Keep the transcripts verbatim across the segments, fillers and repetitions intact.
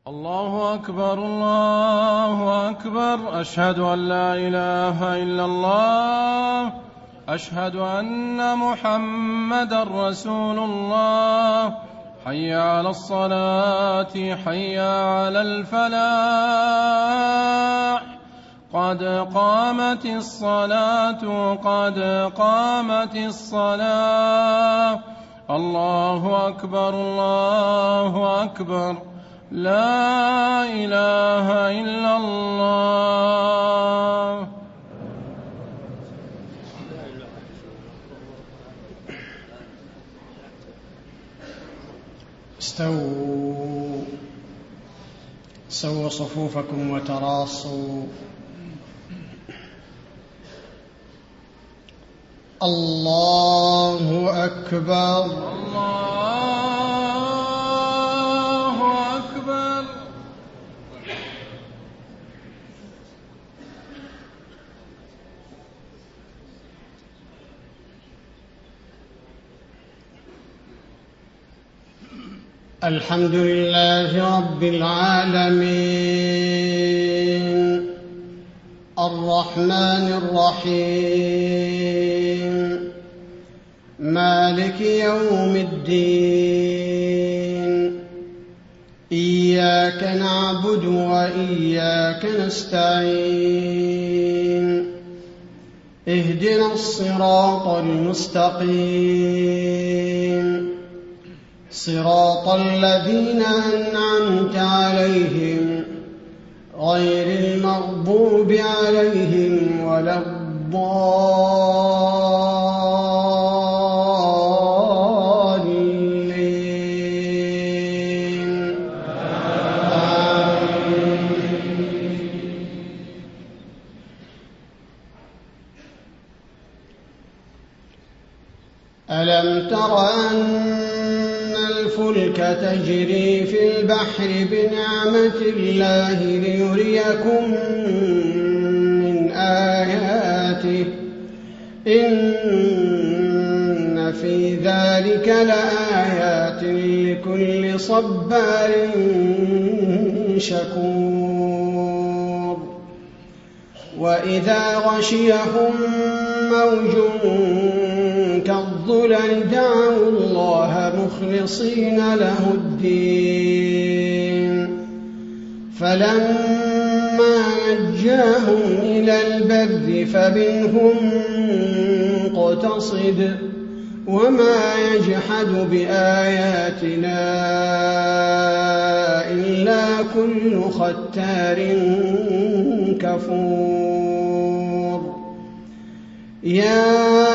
الله أكبر الله أكبر. أشهد أن لا إله إلا الله. أشهد أن محمدا رسول الله. حي على الصلاة حي على الفلاح. قد قامت الصلاة قد قامت الصلاة. الله أكبر الله أكبر. لا إله إلا الله. استووا سووا صفوفكم وتراصوا. الله أكبر الله أكبر. الحمد لله رب العالمين الرحمن الرحيم مالك يوم الدين. إياك نعبد وإياك نستعين. اهدنا الصراط المستقيم صراط الذين أنعمت عليهم غير المغضوب عليهم ولا الضالين. ألم تر أن الفلك تجري في البحر بنعمة الله ليريكم من آياته إن في ذلك لآيات لكل صبار شكور. وإذا غشيهم موج كالظلل دعوا الله مخلصين له الدين فلما نجاهم إلى البر فمنهم مقتصد وما يجحد بآياتنا إلا كل ختار كفور. يا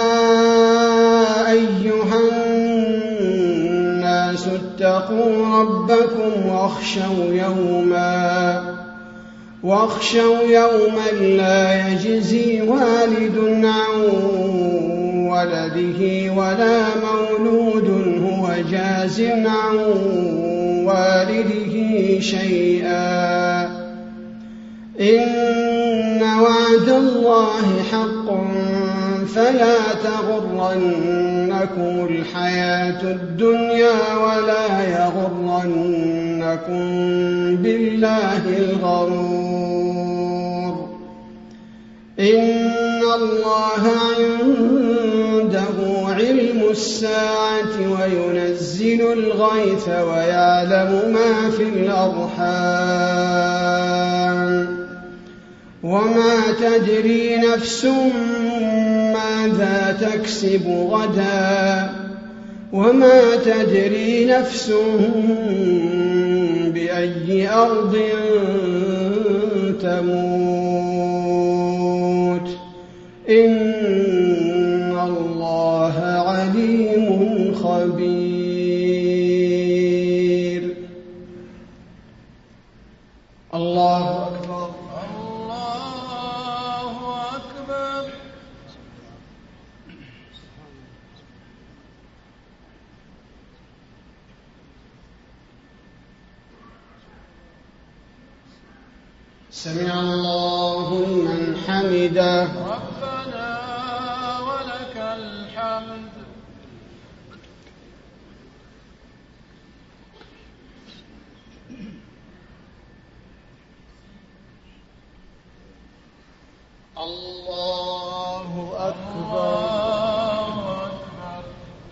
أيها الناس اتقوا ربكم واخشوا يوما واخشوا يوما لا يجزي والد عن ولده ولا مولود هو جاز عن والده شيئا إن وعد الله حق فلا تغرنكم الحياة الدنيا ولا يغرنكم بالله الغرور. إن الله عنده علم الساعة وينزل الغيث ويعلم ما في الأرحام وما تدري نفس ماذا تكسب غدا وما تدري نفس بأي أرض تموت. إن الله عليم خبير. الله أكبر الله أكبر. سمع الله لمن حمده. ربنا ولك الحمد. الله أكبر. الله أكبر.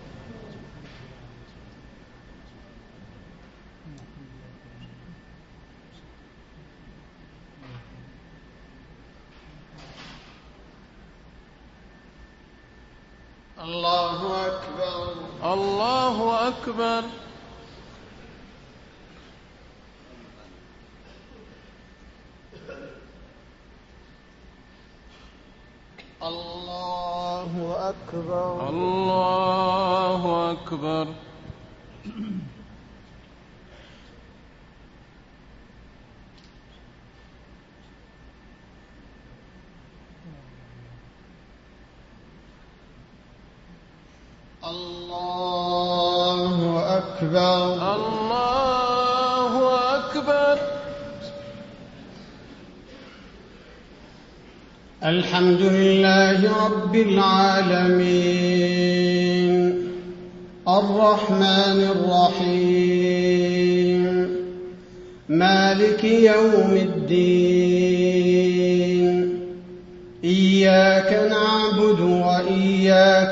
الله أكبر. الله أكبر. الله أكبر. الله أكبر. الله أكبر. الله أكبر. الحمد لله رب العالمين الرحمن الرحيم مالك يوم الدين إياك نعبد وإياك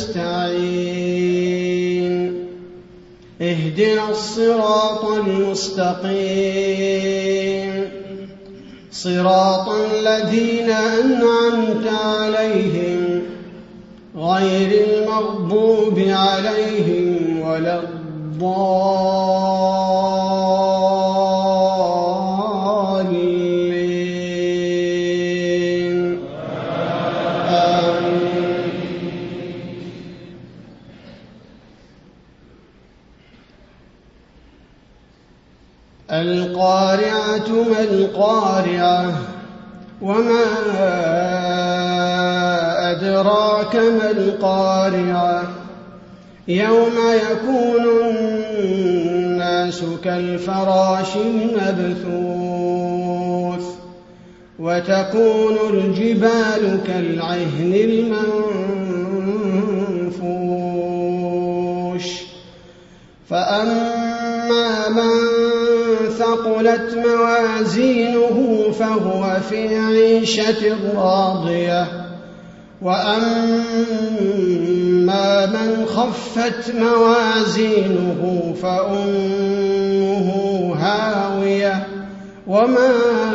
نستعين اهدنا الصراط المستقيم صراط الذين أنعمت عليهم غير المغضوب عليهم ولا الضالين. آمين. القارعة ما القارعة وما أدراك ما القارعة يوم يكون الناس كالفراش المبثوث وتكون الجبال كالعهن المنفوش فأما من ثقلت موازينه فهو في عيشة راضية وأما من خفت موازينه فأمه هاوية وما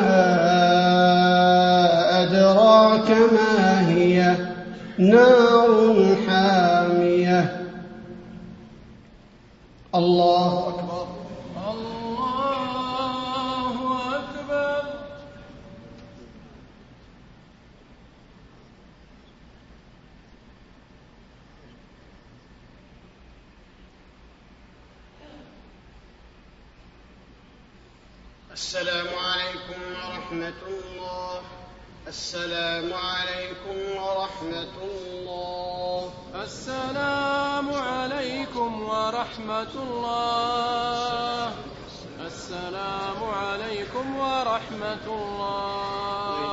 أدراك ما هي نار حامية. الله أكبر. الله أكبر. السلام عليكم ورحمة الله. السلام عليكم ورحمة الله. السلام عليكم ورحمة الله. السلام عليكم ورحمة الله.